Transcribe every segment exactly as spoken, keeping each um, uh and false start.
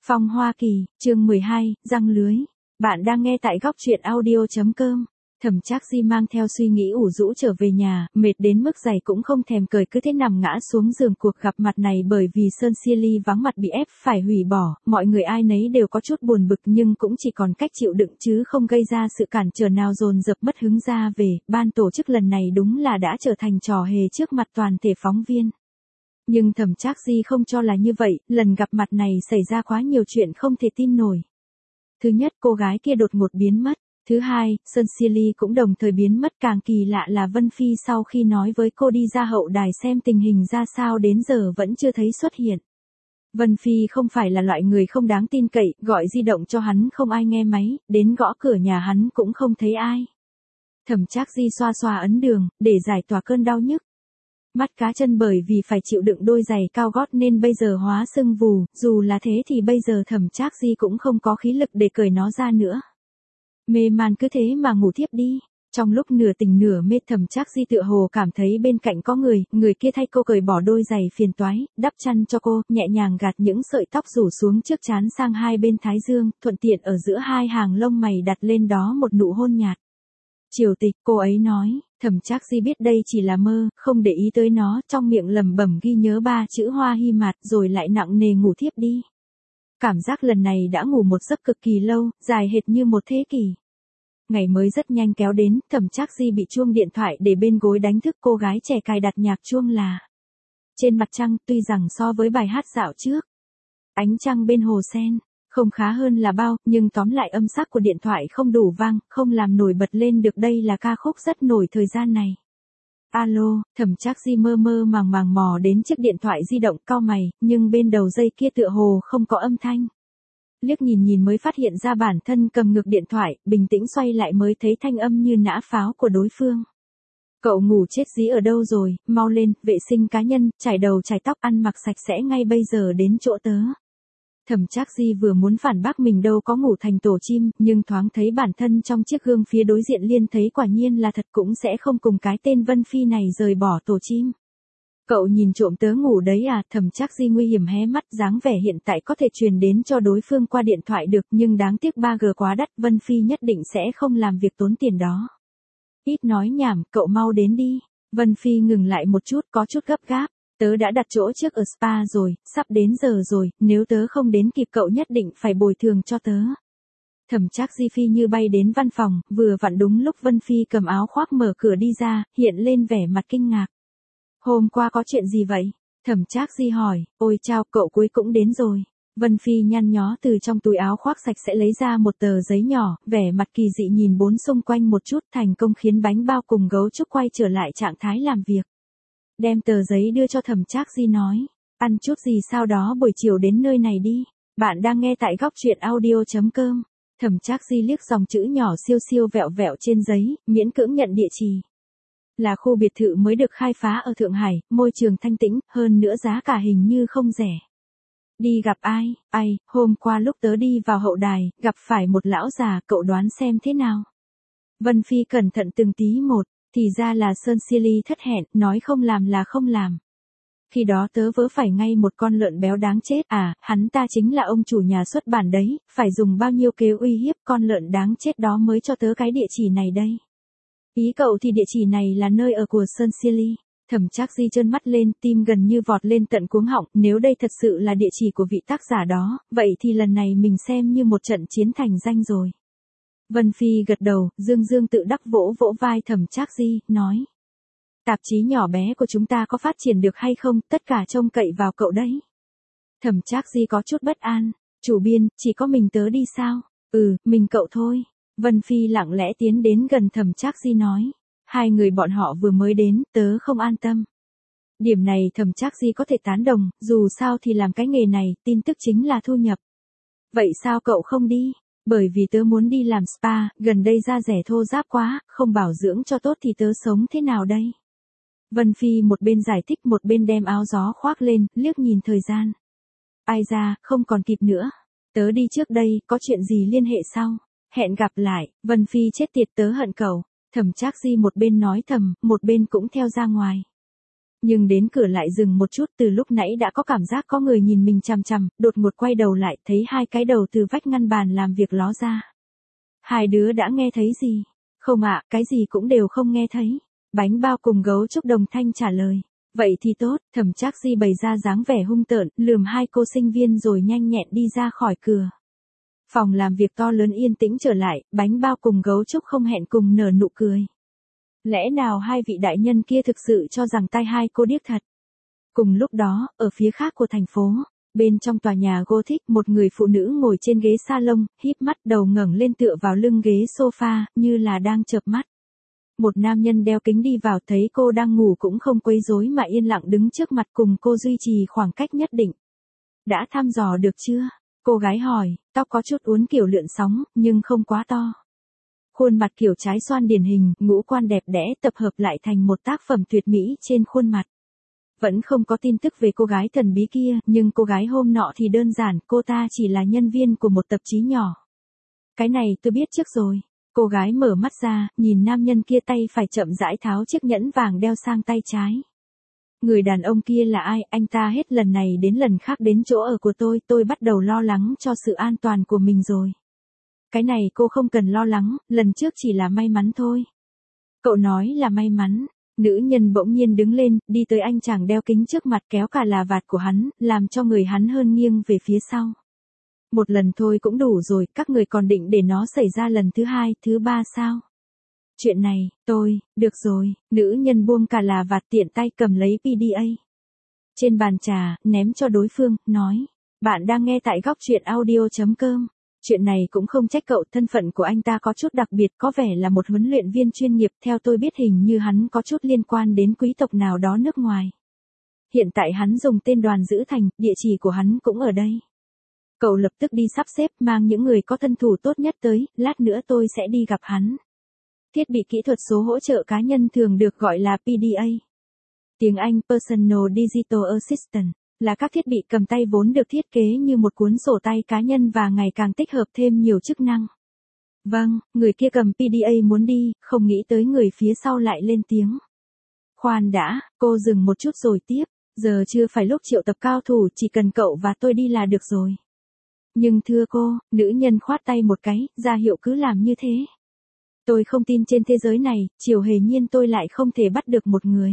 Phong Hoa Kỳ, chương mười hai, răng lưới. Bạn đang nghe tại góc truyện audio.com. Thẩm Trác Di mang theo suy nghĩ ủ rũ trở về nhà, mệt đến mức giày cũng không thèm cởi cứ thế nằm ngã xuống giường. Cuộc gặp mặt này bởi vì Sơn Silly vắng mặt bị ép phải hủy bỏ, mọi người ai nấy đều có chút buồn bực nhưng cũng chỉ còn cách chịu đựng chứ không gây ra sự cản trở nào dồn dập mất hứng ra về. Ban tổ chức lần này đúng là đã trở thành trò hề trước mặt toàn thể phóng viên. Nhưng Thẩm Trác Di không cho là như vậy, lần gặp mặt này xảy ra quá nhiều chuyện không thể tin nổi. Thứ nhất, cô gái kia đột ngột biến mất. Thứ hai, Sơn Silly cũng đồng thời biến mất. Càng kỳ lạ là Vân Phi sau khi nói với cô đi ra hậu đài xem tình hình ra sao đến giờ vẫn chưa thấy xuất hiện. Vân Phi không phải là loại người không đáng tin cậy, gọi di động cho hắn không ai nghe máy, đến gõ cửa nhà hắn cũng không thấy ai. Thẩm Trác Di xoa xoa ấn đường, để giải tỏa cơn đau nhức. Mắt cá chân bởi vì phải chịu đựng đôi giày cao gót nên bây giờ hóa sưng vù, dù là thế thì bây giờ Thẩm Trác Di cũng không có khí lực để cởi nó ra nữa. Mê man cứ thế mà ngủ thiếp đi. Trong lúc nửa tỉnh nửa mê, Thẩm Trác Di tựa hồ cảm thấy bên cạnh có người, người kia thay cô cởi bỏ đôi giày phiền toái, đắp chăn cho cô, nhẹ nhàng gạt những sợi tóc rủ xuống trước trán sang hai bên thái dương, thuận tiện ở giữa hai hàng lông mày đặt lên đó một nụ hôn nhạt. Triều Tịch, cô ấy nói. Thẩm Trác Di biết đây chỉ là mơ, không để ý tới nó, trong miệng lẩm bẩm ghi nhớ ba chữ Hoa Hy Mạt rồi lại nặng nề ngủ thiếp đi. Cảm giác lần này đã ngủ một giấc cực kỳ lâu, dài hệt như một thế kỷ. Ngày mới rất nhanh kéo đến, Thẩm Trác Di bị chuông điện thoại để bên gối đánh thức. Cô gái trẻ cài đặt nhạc chuông là Trên Mặt Trăng, tuy rằng so với bài hát dạo trước, Ánh Trăng Bên Hồ Sen không khá hơn là bao, nhưng tóm lại âm sắc của điện thoại không đủ vang, không làm nổi bật lên được đây là ca khúc rất nổi thời gian này. Alo, Thẩm Trác Di mơ mơ màng màng mò đến chiếc điện thoại di động, cau mày, nhưng bên đầu dây kia tựa hồ không có âm thanh. Liếc nhìn nhìn mới phát hiện ra bản thân cầm ngược điện thoại, bình tĩnh xoay lại mới thấy thanh âm như nã pháo của đối phương. Cậu ngủ chết dí ở đâu rồi, mau lên, vệ sinh cá nhân, chải đầu chải tóc, ăn mặc sạch sẽ ngay bây giờ đến chỗ tớ. Thẩm Trác Di vừa muốn phản bác mình đâu có ngủ thành tổ chim, nhưng thoáng thấy bản thân trong chiếc gương phía đối diện liền thấy quả nhiên là thật, cũng sẽ không cùng cái tên Vân Phi này rời bỏ tổ chim. Cậu nhìn trộm tớ ngủ đấy à? Thẩm Trác Di nguy hiểm hé mắt, dáng vẻ hiện tại có thể truyền đến cho đối phương qua điện thoại được, nhưng đáng tiếc ba G quá đắt, Vân Phi nhất định sẽ không làm việc tốn tiền đó. Ít nói nhảm, cậu mau đến đi. Vân Phi ngừng lại một chút, có chút gấp gáp. Tớ đã đặt chỗ trước ở spa rồi, sắp đến giờ rồi, nếu tớ không đến kịp cậu nhất định phải bồi thường cho tớ. Thẩm Trác Di phi như bay đến văn phòng, vừa vặn đúng lúc Vân Phi cầm áo khoác mở cửa đi ra, hiện lên vẻ mặt kinh ngạc. Hôm qua có chuyện gì vậy? Thẩm Trác Di hỏi. Ôi chao, cậu cuối cũng đến rồi. Vân Phi nhăn nhó từ trong túi áo khoác sạch sẽ lấy ra một tờ giấy nhỏ, vẻ mặt kỳ dị nhìn bốn xung quanh một chút, thành công khiến bánh bao cùng gấu trúc quay trở lại trạng thái làm việc. Đem tờ giấy đưa cho Thẩm Trác Di nói, ăn chút gì sau đó buổi chiều đến nơi này đi. Bạn đang nghe tại góc truyện audio.com. Thẩm Trác Di liếc dòng chữ nhỏ siêu siêu vẹo vẹo trên giấy, miễn cưỡng nhận địa chỉ. Là khu biệt thự mới được khai phá ở Thượng Hải, môi trường thanh tĩnh, hơn nữa giá cả hình như không rẻ. Đi gặp ai? Ai, hôm qua lúc tớ đi vào hậu đài, gặp phải một lão già, cậu đoán xem thế nào? Vân Phi cẩn thận từng tí một. Thì ra là Sơn Silly thất hẹn, nói không làm là không làm. Khi đó tớ vớ phải ngay một con lợn béo đáng chết. À, hắn ta chính là ông chủ nhà xuất bản đấy, phải dùng bao nhiêu kế uy hiếp con lợn đáng chết đó mới cho tớ cái địa chỉ này đây. Ý cậu thì địa chỉ này là nơi ở của Sơn Silly. Thẩm Trác Di trơn mắt lên, tim gần như vọt lên tận cuống họng, nếu đây thật sự là địa chỉ của vị tác giả đó, vậy thì lần này mình xem như một trận chiến thành danh rồi. Vân Phi gật đầu, dương dương tự đắc vỗ vỗ vai Thẩm Trác Di, nói. Tạp chí nhỏ bé của chúng ta có phát triển được hay không, tất cả trông cậy vào cậu đấy. Thẩm Trác Di có chút bất an, chủ biên, chỉ có mình tớ đi sao? Ừ, mình cậu thôi. Vân Phi lặng lẽ tiến đến gần Thẩm Trác Di nói. Hai người bọn họ vừa mới đến, tớ không an tâm. Điểm này Thẩm Trác Di có thể tán đồng, dù sao thì làm cái nghề này, tin tức chính là thu nhập. Vậy sao cậu không đi? Bởi vì tớ muốn đi làm spa, gần đây da rẻ thô ráp quá, không bảo dưỡng cho tốt thì tớ sống thế nào đây? Vân Phi một bên giải thích một bên đem áo gió khoác lên, liếc nhìn thời gian. Ai ra, không còn kịp nữa. Tớ đi trước đây, có chuyện gì liên hệ sau? Hẹn gặp lại. Vân Phi chết tiệt, tớ hận cậu. Thẩm Trác Di một bên nói thầm, một bên cũng theo ra ngoài. Nhưng đến cửa lại dừng một chút, từ lúc nãy đã có cảm giác có người nhìn mình chằm chằm, đột ngột quay đầu lại, thấy hai cái đầu từ vách ngăn bàn làm việc ló ra. Hai đứa đã nghe thấy gì? Không ạ, cái gì cũng đều không nghe thấy. Bánh bao cùng gấu trúc đồng thanh trả lời. Vậy thì tốt, Thẩm Trác Di bày ra dáng vẻ hung tợn, lườm hai cô sinh viên rồi nhanh nhẹn đi ra khỏi cửa. Phòng làm việc to lớn yên tĩnh trở lại, bánh bao cùng gấu trúc không hẹn cùng nở nụ cười. Lẽ nào hai vị đại nhân kia thực sự cho rằng tai hai cô điếc thật? Cùng lúc đó, ở phía khác của thành phố, bên trong tòa nhà Gothic, một người phụ nữ ngồi trên ghế salon, híp mắt đầu ngẩng lên tựa vào lưng ghế sofa, như là đang chợp mắt. Một nam nhân đeo kính đi vào thấy cô đang ngủ cũng không quấy rối mà yên lặng đứng trước mặt cùng cô duy trì khoảng cách nhất định. Đã thăm dò được chưa? Cô gái hỏi, tóc có chút uốn kiểu lượn sóng, nhưng không quá to. Khuôn mặt kiểu trái xoan điển hình, ngũ quan đẹp đẽ tập hợp lại thành một tác phẩm tuyệt mỹ trên khuôn mặt. Vẫn không có tin tức về cô gái thần bí kia, nhưng cô gái hôm nọ thì đơn giản, cô ta chỉ là nhân viên của một tạp chí nhỏ. Cái này tôi biết trước rồi. Cô gái mở mắt ra, nhìn nam nhân kia tay phải chậm rãi tháo chiếc nhẫn vàng đeo sang tay trái. Người đàn ông kia là ai? Anh ta hết lần này đến lần khác đến chỗ ở của tôi, tôi bắt đầu lo lắng cho sự an toàn của mình rồi. Cái này cô không cần lo lắng, lần trước chỉ là may mắn thôi. Cậu nói là may mắn. Nữ nhân bỗng nhiên đứng lên, đi tới anh chàng đeo kính trước mặt kéo cả là vạt của hắn, làm cho người hắn hơn nghiêng về phía sau. Một lần thôi cũng đủ rồi, các người còn định để nó xảy ra lần thứ hai, thứ ba sao? Chuyện này, tôi, được rồi, nữ nhân buông cả là vạt tiện tay cầm lấy pê đê a. Trên bàn trà, ném cho đối phương, nói, bạn đang nghe tại góc truyện audio chấm com. Chuyện này cũng không trách cậu, thân phận của anh ta có chút đặc biệt, có vẻ là một huấn luyện viên chuyên nghiệp, theo tôi biết hình như hắn có chút liên quan đến quý tộc nào đó nước ngoài. Hiện tại hắn dùng tên Đoàn Dữ Thành, địa chỉ của hắn cũng ở đây. Cậu lập tức đi sắp xếp, mang những người có thân thủ tốt nhất tới, lát nữa tôi sẽ đi gặp hắn. Thiết bị kỹ thuật số hỗ trợ cá nhân thường được gọi là pê đê a. Tiếng Anh Personal Digital Assistant, là các thiết bị cầm tay vốn được thiết kế như một cuốn sổ tay cá nhân và ngày càng tích hợp thêm nhiều chức năng. Vâng, người kia cầm pê đê a muốn đi, không nghĩ tới người phía sau lại lên tiếng. Khoan đã, cô dừng một chút rồi tiếp, giờ chưa phải lúc triệu tập cao thủ, chỉ cần cậu và tôi đi là được rồi. Nhưng thưa cô, nữ nhân khoát tay một cái, ra hiệu cứ làm như thế. Tôi không tin trên thế giới này, Triều Hề Nhiên tôi lại không thể bắt được một người.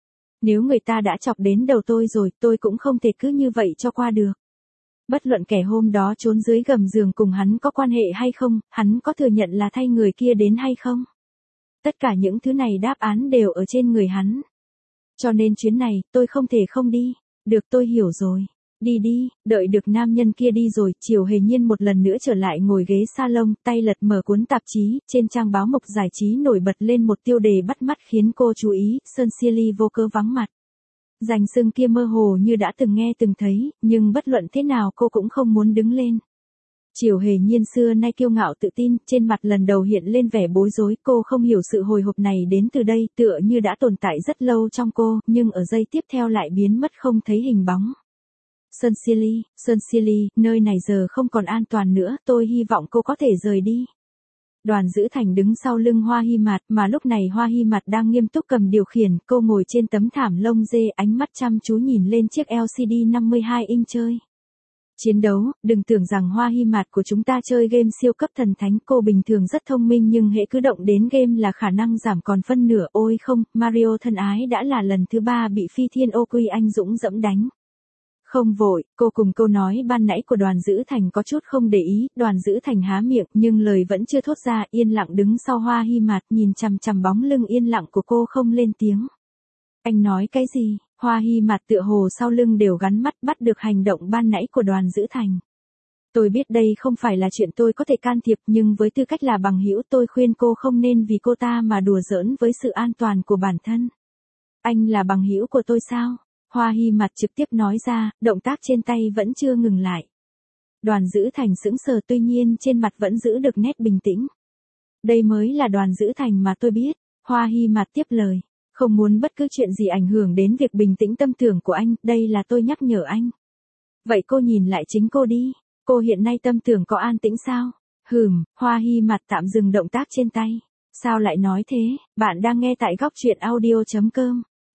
Nếu người ta đã chọc đến đầu tôi rồi, tôi cũng không thể cứ như vậy cho qua được. Bất luận kẻ hôm đó trốn dưới gầm giường cùng hắn có quan hệ hay không, hắn có thừa nhận là thay người kia đến hay không. Tất cả những thứ này đáp án đều ở trên người hắn. Cho nên chuyến này, tôi không thể không đi. Được, tôi hiểu rồi. Đi đi, đợi được nam nhân kia đi rồi, Triều Hề Nhiên một lần nữa trở lại ngồi ghế salon, tay lật mở cuốn tạp chí, trên trang báo mục giải trí nổi bật lên một tiêu đề bắt mắt khiến cô chú ý, Sơn Silly vô cớ vắng mặt. Danh xưng kia mơ hồ như đã từng nghe từng thấy, nhưng bất luận thế nào cô cũng không muốn đứng lên. Triều Hề Nhiên xưa nay kiêu ngạo tự tin, trên mặt lần đầu hiện lên vẻ bối rối, cô không hiểu sự hồi hộp này đến từ đây, tựa như đã tồn tại rất lâu trong cô, nhưng ở giây tiếp theo lại biến mất không thấy hình bóng. Sơn Silly, Sơn Silly, nơi này giờ không còn an toàn nữa, tôi hy vọng cô có thể rời đi. Đoàn Dữ Thành đứng sau lưng Hoa Hy Mạt, mà lúc này Hoa Hy Mạt đang nghiêm túc cầm điều khiển, cô ngồi trên tấm thảm lông dê, ánh mắt chăm chú nhìn lên chiếc lờ xê đê năm mươi hai inch chơi. Chiến đấu, đừng tưởng rằng Hoa Hy Mạt của chúng ta chơi game siêu cấp thần thánh, cô bình thường rất thông minh nhưng hễ cứ động đến game là khả năng giảm còn phân nửa, ôi không, Mario thân ái đã là lần thứ ba bị Phi Thiên Ô Quy anh dũng dẫm đánh. Không vội, cô cùng câu nói ban nãy của Đoàn Dữ Thành có chút không để ý, Đoàn Dữ Thành há miệng nhưng lời vẫn chưa thốt ra, yên lặng đứng sau Hoa Hy Mạt nhìn chằm chằm bóng lưng yên lặng của cô không lên tiếng. Anh nói cái gì? Hoa Hy Mạt tựa hồ sau lưng đều gắn mắt bắt được hành động ban nãy của Đoàn Dữ Thành. Tôi biết đây không phải là chuyện tôi có thể can thiệp nhưng với tư cách là bằng hữu tôi khuyên cô không nên vì cô ta mà đùa giỡn với sự an toàn của bản thân. Anh là bằng hữu của tôi sao? Hoa Hy Mạt trực tiếp nói ra, động tác trên tay vẫn chưa ngừng lại. Đoàn Dữ Thành sững sờ tuy nhiên trên mặt vẫn giữ được nét bình tĩnh. Đây mới là Đoàn Dữ Thành mà tôi biết, Hoa Hy Mạt tiếp lời. Không muốn bất cứ chuyện gì ảnh hưởng đến việc bình tĩnh tâm tưởng của anh, đây là tôi nhắc nhở anh. Vậy cô nhìn lại chính cô đi, cô hiện nay tâm tưởng có an tĩnh sao? Hừm, Hoa Hy Mạt tạm dừng động tác trên tay. Sao lại nói thế, bạn đang nghe tại góc truyện audio chấm com.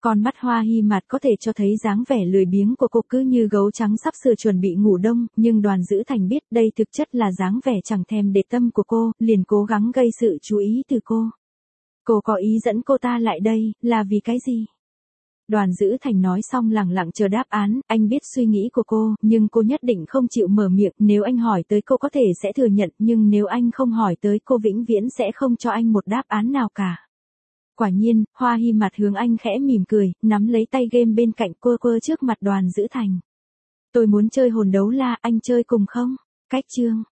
Con mắt Hoa Hi Mạt có thể cho thấy dáng vẻ lười biếng của cô cứ như gấu trắng sắp sửa chuẩn bị ngủ đông, nhưng Đoàn Dữ Thành biết đây thực chất là dáng vẻ chẳng thèm để tâm của cô, liền cố gắng gây sự chú ý từ cô. Cô có ý dẫn cô ta lại đây, là vì cái gì? Đoàn Dữ Thành nói xong lẳng lặng chờ đáp án, anh biết suy nghĩ của cô, nhưng cô nhất định không chịu mở miệng, nếu anh hỏi tới cô có thể sẽ thừa nhận, nhưng nếu anh không hỏi tới cô vĩnh viễn sẽ không cho anh một đáp án nào cả. Quả nhiên, Hoa Hi Mạt hướng anh khẽ mỉm cười, nắm lấy tay game bên cạnh quơ quơ trước mặt Đoàn Dữ Thành. Tôi muốn chơi hồn đấu la, anh chơi cùng không? Cách chương